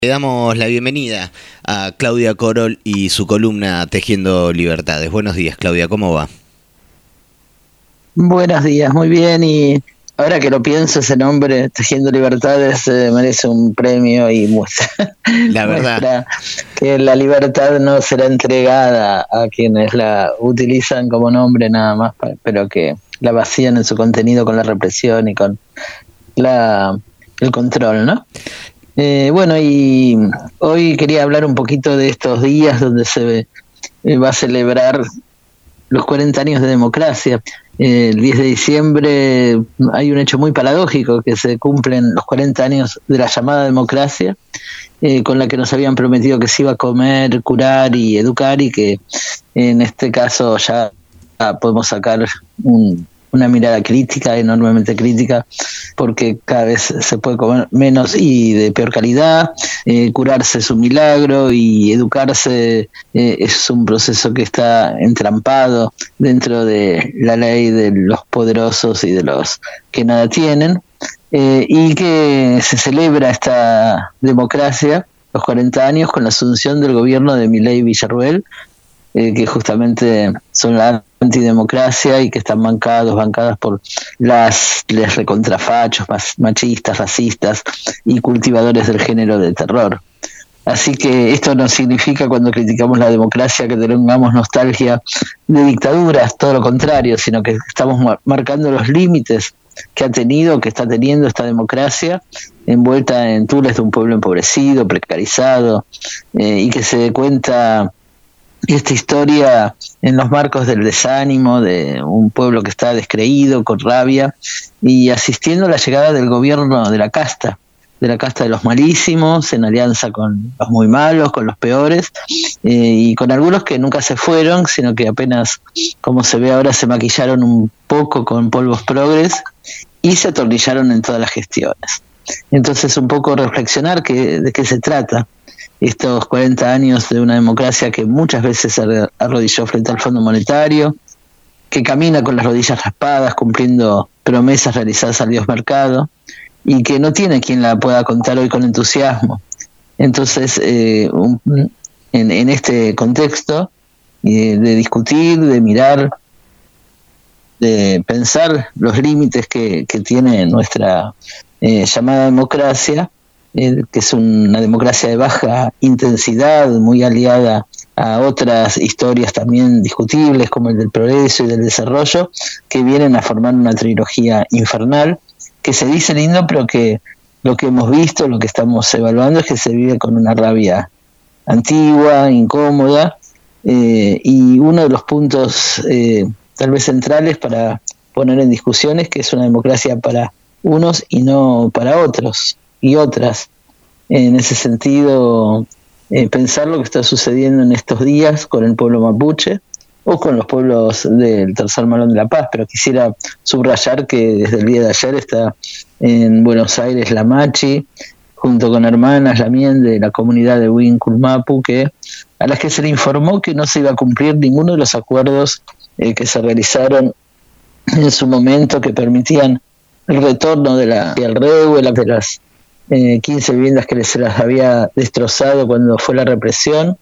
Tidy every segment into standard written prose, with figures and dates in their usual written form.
Le damos la bienvenida a Claudia Corol y su columna Tejiendo Libertades. Buenos días, Claudia, ¿cómo va? Buenos días, muy bien. Y ahora que lo pienso, ese nombre, Tejiendo Libertades, merece un premio y muestra, La verdad, muestra que la libertad no será entregada a quienes la utilizan como nombre nada más, pero que la vacían en su contenido con la represión y con el control, ¿no? Bueno, y hoy quería hablar un poquito de estos días donde se va a celebrar los 40 años de democracia. El 10 de diciembre hay un hecho muy paradójico, que se cumplen los 40 años de la llamada democracia, con la que nos habían prometido que se iba a comer, curar y educar, y que en este caso ya podemos sacar una mirada crítica, enormemente crítica, porque cada vez se puede comer menos y de peor calidad. Curarse es un milagro y educarse es un proceso que está entrampado dentro de la ley de los poderosos y de los que nada tienen, y que se celebra esta democracia, los 40 años, con la asunción del gobierno de Milei y Villarruel, que justamente son la antidemocracia y que están bancadas por les recontrafachos, machistas, racistas y cultivadores del género de terror. Así que esto no significa, cuando criticamos la democracia, que tengamos nostalgia de dictaduras, todo lo contrario, sino que estamos marcando los límites que está teniendo esta democracia, envuelta en tules de un pueblo empobrecido, precarizado, y que se dé cuenta esta historia en los marcos del desánimo de un pueblo que está descreído, con rabia, y asistiendo a la llegada del gobierno de la casta de los malísimos, en alianza con los muy malos, con los peores, y con algunos que nunca se fueron, sino que apenas, como se ve ahora, se maquillaron un poco con polvos progres y se atornillaron en todas las gestiones. Entonces, un poco reflexionar de qué se trata estos 40 años de una democracia que muchas veces se arrodilló frente al Fondo Monetario, que camina con las rodillas raspadas, cumpliendo promesas realizadas al Dios Mercado, y que no tiene quien la pueda contar hoy con entusiasmo. Entonces, en este contexto de discutir, de mirar, de pensar los límites que tiene nuestra llamada democracia, que es una democracia de baja intensidad, muy aliada a otras historias también discutibles, como el del progreso y del desarrollo, que vienen a formar una trilogía infernal, que se dice lindo, pero que lo que hemos visto, lo que estamos evaluando, es que se vive con una rabia antigua, incómoda, y uno de los puntos tal vez centrales para poner en discusión es que es una democracia para unos y no para otros y otras. En ese sentido, pensar lo que está sucediendo en estos días con el pueblo mapuche o con los pueblos del Tercer Malón de la Paz, pero quisiera subrayar que desde el día de ayer está en Buenos Aires la Machi, junto con hermanas también de la comunidad de Huinculmapu, a las que se le informó que no se iba a cumplir ninguno de los acuerdos que se realizaron en su momento, que permitían el retorno del REU, de las 15 viviendas que se las había destrozado cuando fue la represión,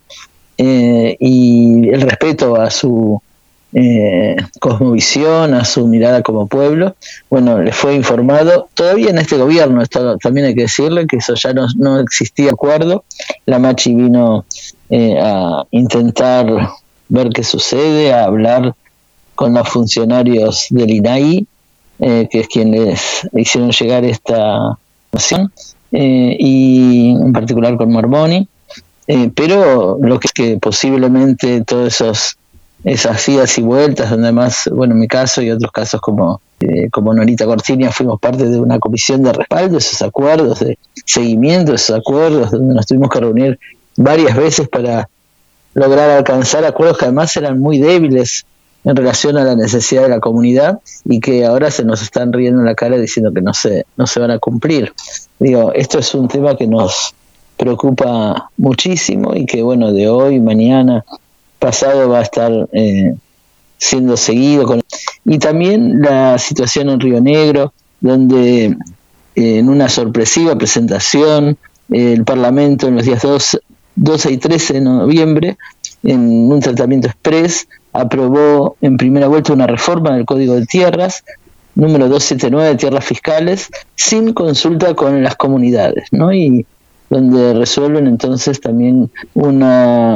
y el respeto a su cosmovisión, a su mirada como pueblo. Bueno, le fue informado, todavía en este gobierno, esto también hay que decirle, que eso ya no existía acuerdo. La Machi vino a intentar ver qué sucede, a hablar con los funcionarios del INAI, que es quienes hicieron llegar esta nación, y en particular con Marmoni, pero lo que es que posiblemente todas esas idas y vueltas, donde además, bueno, en mi caso y otros casos como Norita Cortiña, fuimos parte de una comisión de respaldo de esos acuerdos, de seguimiento de esos acuerdos, donde nos tuvimos que reunir varias veces para lograr alcanzar acuerdos que además eran muy débiles en relación a la necesidad de la comunidad, y que ahora se nos están riendo en la cara diciendo que no se van a cumplir. Digo, esto es un tema que nos preocupa muchísimo y que, bueno, de hoy, mañana, pasado va a estar siendo seguido. Y también la situación en Río Negro, donde en una sorpresiva presentación el Parlamento en los días 12 y 13 de noviembre, en un tratamiento express, aprobó en primera vuelta una reforma del Código de Tierras, número 279 de tierras fiscales, sin consulta con las comunidades, ¿no? Y donde resuelven entonces también una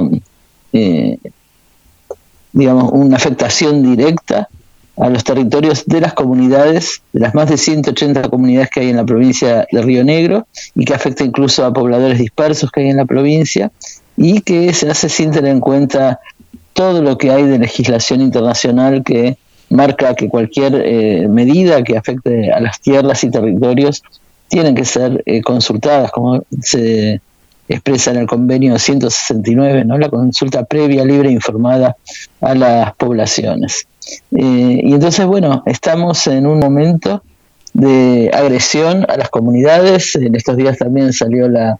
afectación directa a los territorios de las comunidades, de las más de 180 comunidades que hay en la provincia de Río Negro, y que afecta incluso a pobladores dispersos que hay en la provincia, y que se hace sin tener en cuenta todo lo que hay de legislación internacional que marca que cualquier medida que afecte a las tierras y territorios tienen que ser consultadas, como se expresa en el convenio 169, ¿no? La consulta previa, libre e informada a las poblaciones. Y entonces, bueno, estamos en un momento de agresión a las comunidades. En estos días también salió la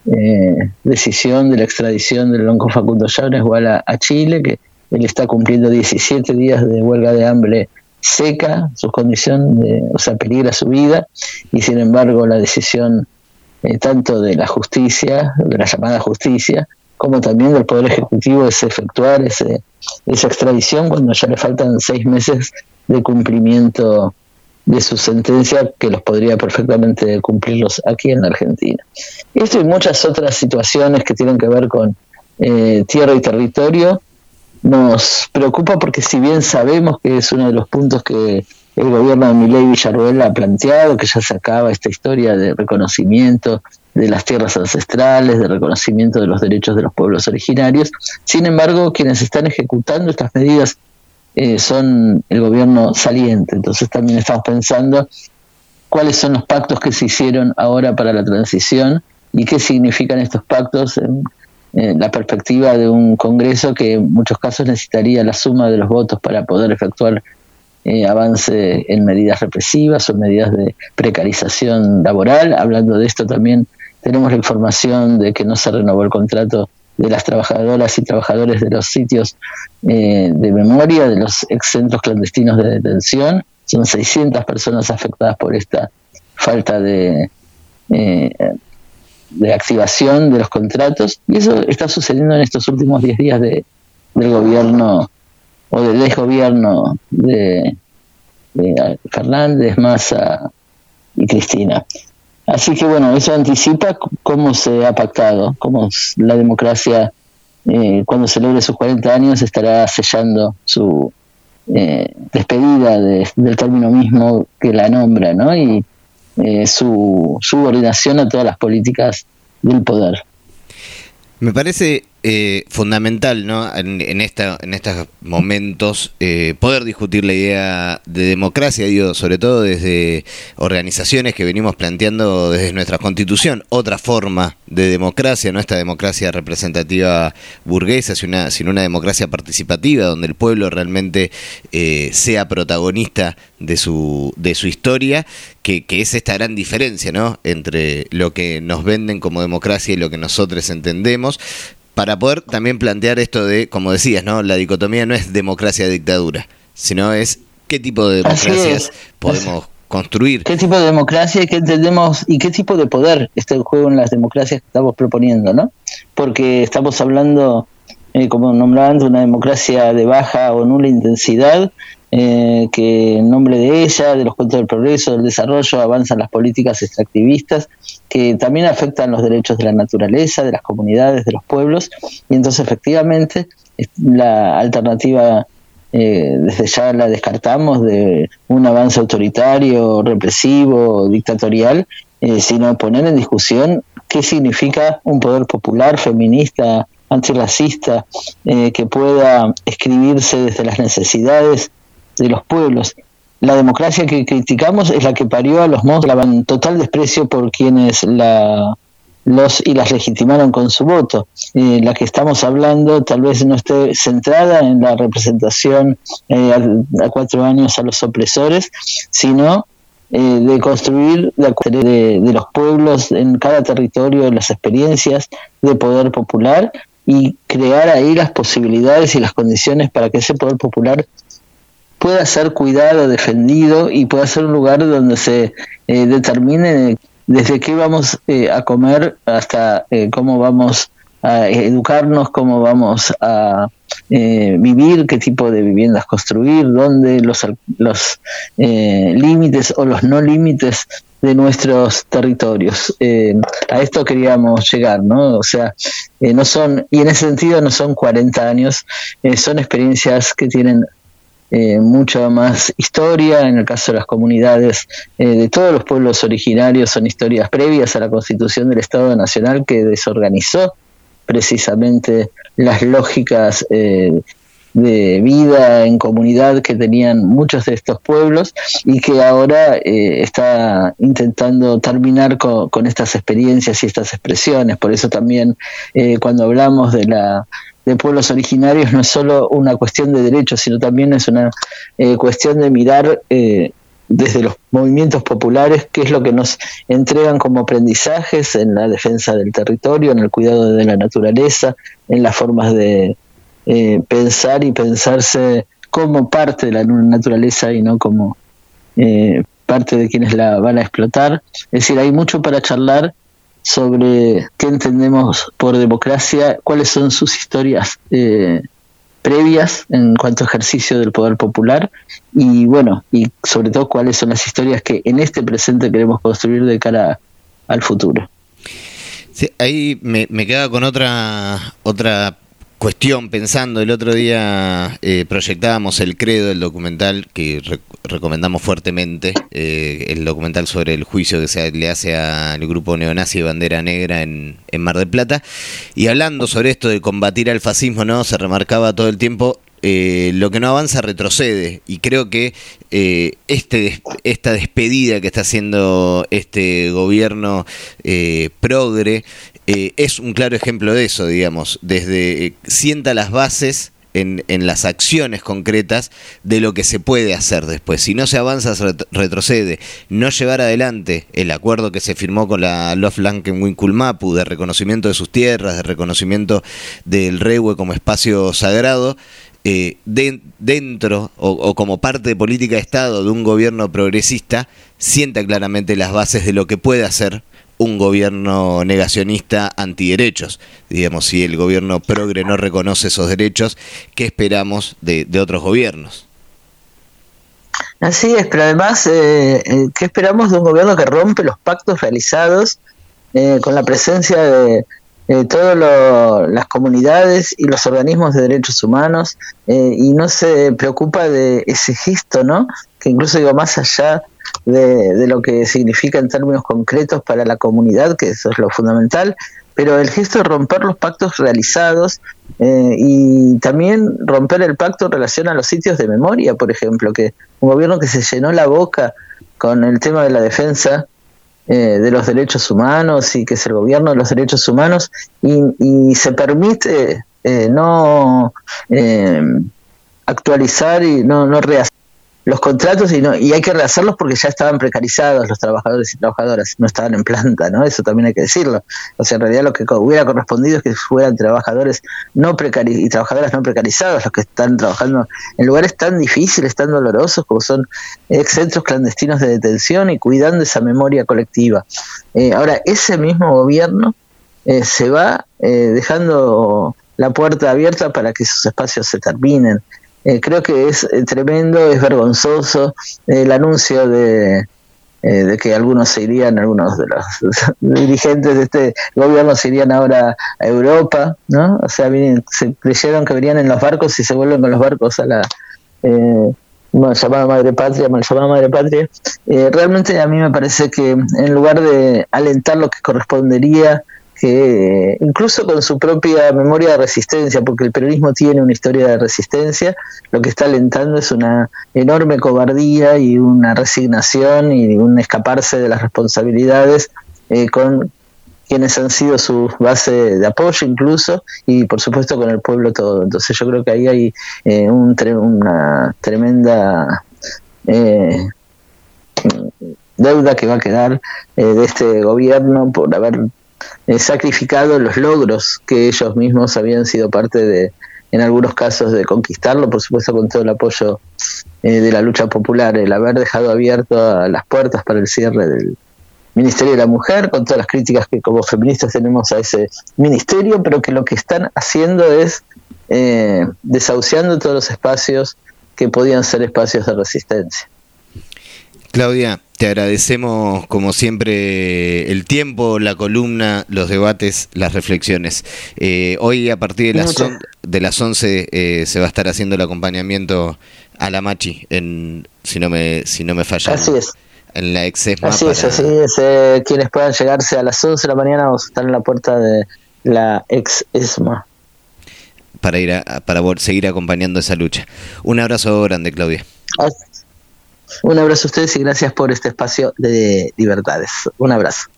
decisión de la extradición del lonco Facundo Llanes a Chile, que él está cumpliendo 17 días de huelga de hambre seca, su condición, peligra su vida, y sin embargo la decisión tanto de la justicia, de la llamada justicia, como también del Poder Ejecutivo es efectuar esa extradición cuando ya le faltan 6 meses de cumplimiento de su sentencia, que los podría perfectamente cumplirlos aquí en la Argentina. Esto y muchas otras situaciones que tienen que ver con tierra y territorio nos preocupa, porque si bien sabemos que es uno de los puntos que el gobierno de Milei Villarruel ha planteado, que ya se acaba esta historia de reconocimiento de las tierras ancestrales, de reconocimiento de los derechos de los pueblos originarios, sin embargo quienes están ejecutando estas medidas son el gobierno saliente. Entonces también estamos pensando cuáles son los pactos que se hicieron ahora para la transición y qué significan estos pactos en la perspectiva de un Congreso que en muchos casos necesitaría la suma de los votos para poder efectuar avance en medidas represivas o medidas de precarización laboral. Hablando de esto también tenemos la información de que no se renovó el contrato de las trabajadoras y trabajadores de los sitios de memoria, de los excentros clandestinos de detención. Son 600 personas afectadas por esta falta de activación de los contratos, y eso está sucediendo en estos últimos 10 días del gobierno o del desgobierno de Fernández, Massa y Cristina. Así que bueno, eso anticipa cómo se ha pactado, cómo la democracia cuando celebre sus 40 años estará sellando su despedida del término mismo que la nombra, ¿no? Y su subordinación a todas las políticas del poder. Me parece fundamental, ¿no? en estos momentos poder discutir la idea de democracia, digo, sobre todo desde organizaciones que venimos planteando desde nuestra Constitución otra forma de democracia, no esta democracia representativa burguesa, sino una democracia participativa donde el pueblo realmente sea protagonista de su historia, que es esta gran diferencia, ¿no? Entre lo que nos venden como democracia y lo que nosotros entendemos, para poder también plantear esto de, como decías, ¿no? La dicotomía no es democracia-dictadura, sino es qué tipo de democracias podemos construir. ¿Qué tipo de democracia y qué entendemos y qué tipo de poder está en juego en las democracias que estamos proponiendo, ¿no? Porque estamos hablando, como nombraban, de una democracia de baja o nula intensidad, que en nombre de ella, de los cuentos del progreso, del desarrollo, avanzan las políticas extractivistas que también afectan los derechos de la naturaleza, de las comunidades, de los pueblos, y entonces efectivamente la alternativa desde ya la descartamos de un avance autoritario, represivo, dictatorial, sino poner en discusión qué significa un poder popular, feminista, antirracista, que pueda escribirse desde las necesidades de los pueblos. La democracia que criticamos es la que parió a los monstruos, en total desprecio por quienes los y las legitimaron con su voto. La que estamos hablando tal vez no esté centrada en la representación a 4 años a los opresores, sino de construir de los pueblos en cada territorio las experiencias de poder popular y crear ahí las posibilidades y las condiciones para que ese poder popular pueda ser cuidado, defendido y pueda ser un lugar donde se determine desde qué vamos a comer hasta cómo vamos a educarnos, cómo vamos a vivir, qué tipo de viviendas construir, dónde los límites o los no límites de nuestros territorios. A esto queríamos llegar, ¿no? O sea, no son, y en ese sentido no son 40 años, son experiencias que tienen mucha más historia. En el caso de las comunidades de todos los pueblos originarios, son historias previas a la constitución del Estado Nacional que desorganizó precisamente las lógicas de vida en comunidad que tenían muchos de estos pueblos y que ahora está intentando terminar con estas experiencias y estas expresiones. Por eso también cuando hablamos de pueblos originarios no es solo una cuestión de derechos, sino también es una cuestión de mirar desde los movimientos populares qué es lo que nos entregan como aprendizajes en la defensa del territorio, en el cuidado de la naturaleza, en las formas de pensar y pensarse como parte de la naturaleza y no como parte de quienes la van a explotar. Es decir, hay mucho para charlar sobre qué entendemos por democracia, cuáles son sus historias previas en cuanto a ejercicio del poder popular y bueno, y sobre todo cuáles son las historias que en este presente queremos construir de cara al futuro. Sí, ahí me queda con otra cuestión pensando. El otro día proyectábamos El Credo, el documental que recomendamos fuertemente, el documental sobre el juicio que se le hace al grupo neonazi de Bandera Negra en Mar del Plata, y hablando sobre esto de combatir al fascismo, ¿no? Se remarcaba todo el tiempo lo que no avanza retrocede, y creo que esta despedida que está haciendo este gobierno progre es un claro ejemplo de eso, digamos, desde sienta las bases en las acciones concretas de lo que se puede hacer después. Si no se avanza, retrocede. No llevar adelante el acuerdo que se firmó con la Loflanken-Winkulmapu de reconocimiento de sus tierras, de reconocimiento del Rehue como espacio sagrado, dentro o como parte de política de Estado de un gobierno progresista, sienta claramente las bases de lo que puede hacer un gobierno negacionista antiderechos. Digamos, si el gobierno progre no reconoce esos derechos, ¿qué esperamos de otros gobiernos? Así es, pero además, ¿qué esperamos de un gobierno que rompe los pactos realizados con la presencia de todas las comunidades y los organismos de derechos humanos y no se preocupa de ese gesto, ¿no? Que incluso digo, más allá de lo que significa en términos concretos para la comunidad, que eso es lo fundamental, pero el gesto de romper los pactos realizados y también romper el pacto en relación a los sitios de memoria, por ejemplo, que un gobierno que se llenó la boca con el tema de la defensa de los derechos humanos y que es el gobierno de los derechos humanos y se permite no actualizar y no rehacer los contratos y hay que rehacerlos porque ya estaban precarizados los trabajadores y trabajadoras, no estaban en planta, ¿no? Eso también hay que decirlo. O sea, en realidad lo que hubiera correspondido es que fueran trabajadores y trabajadoras no precarizados los que están trabajando en lugares tan difíciles, tan dolorosos como son centros clandestinos de detención y cuidando esa memoria colectiva. Ahora, ese mismo gobierno se va dejando la puerta abierta para que esos espacios se terminen. Creo que es tremendo, es vergonzoso el anuncio de que algunos se irían, algunos de los dirigentes de este gobierno se irían ahora a Europa, ¿no? O sea, se creyeron que venían en los barcos y se vuelven con los barcos a la llamada Madre Patria, mal llamada Madre Patria. Realmente a mí me parece que en lugar de alentar lo que correspondería, que incluso con su propia memoria de resistencia, porque el peronismo tiene una historia de resistencia, lo que está alentando es una enorme cobardía y una resignación y un escaparse de las responsabilidades con quienes han sido su base de apoyo incluso, y por supuesto con el pueblo todo. Entonces yo creo que ahí hay una tremenda deuda que va a quedar de este gobierno por haber sacrificado los logros que ellos mismos habían sido parte de, en algunos casos, de conquistarlo, por supuesto con todo el apoyo de la lucha popular, el haber dejado abiertas las puertas para el cierre Ministerio de la Mujer, con todas las críticas que como feministas tenemos a ese ministerio, pero que lo que están haciendo es desahuciando todos los espacios que podían ser espacios de resistencia. Claudia, te agradecemos como siempre el tiempo, la columna, los debates, las reflexiones. Hoy a partir de las 11 se va a estar haciendo el acompañamiento a la Machi, si no me falla. Así es. En la Exesma. Así es. Quienes puedan llegarse a las 11 de la mañana vamos a estar en la puerta de la Exesma. Para seguir acompañando esa lucha. Un abrazo grande, Claudia. Un abrazo a ustedes y gracias por este espacio de libertades. Un abrazo.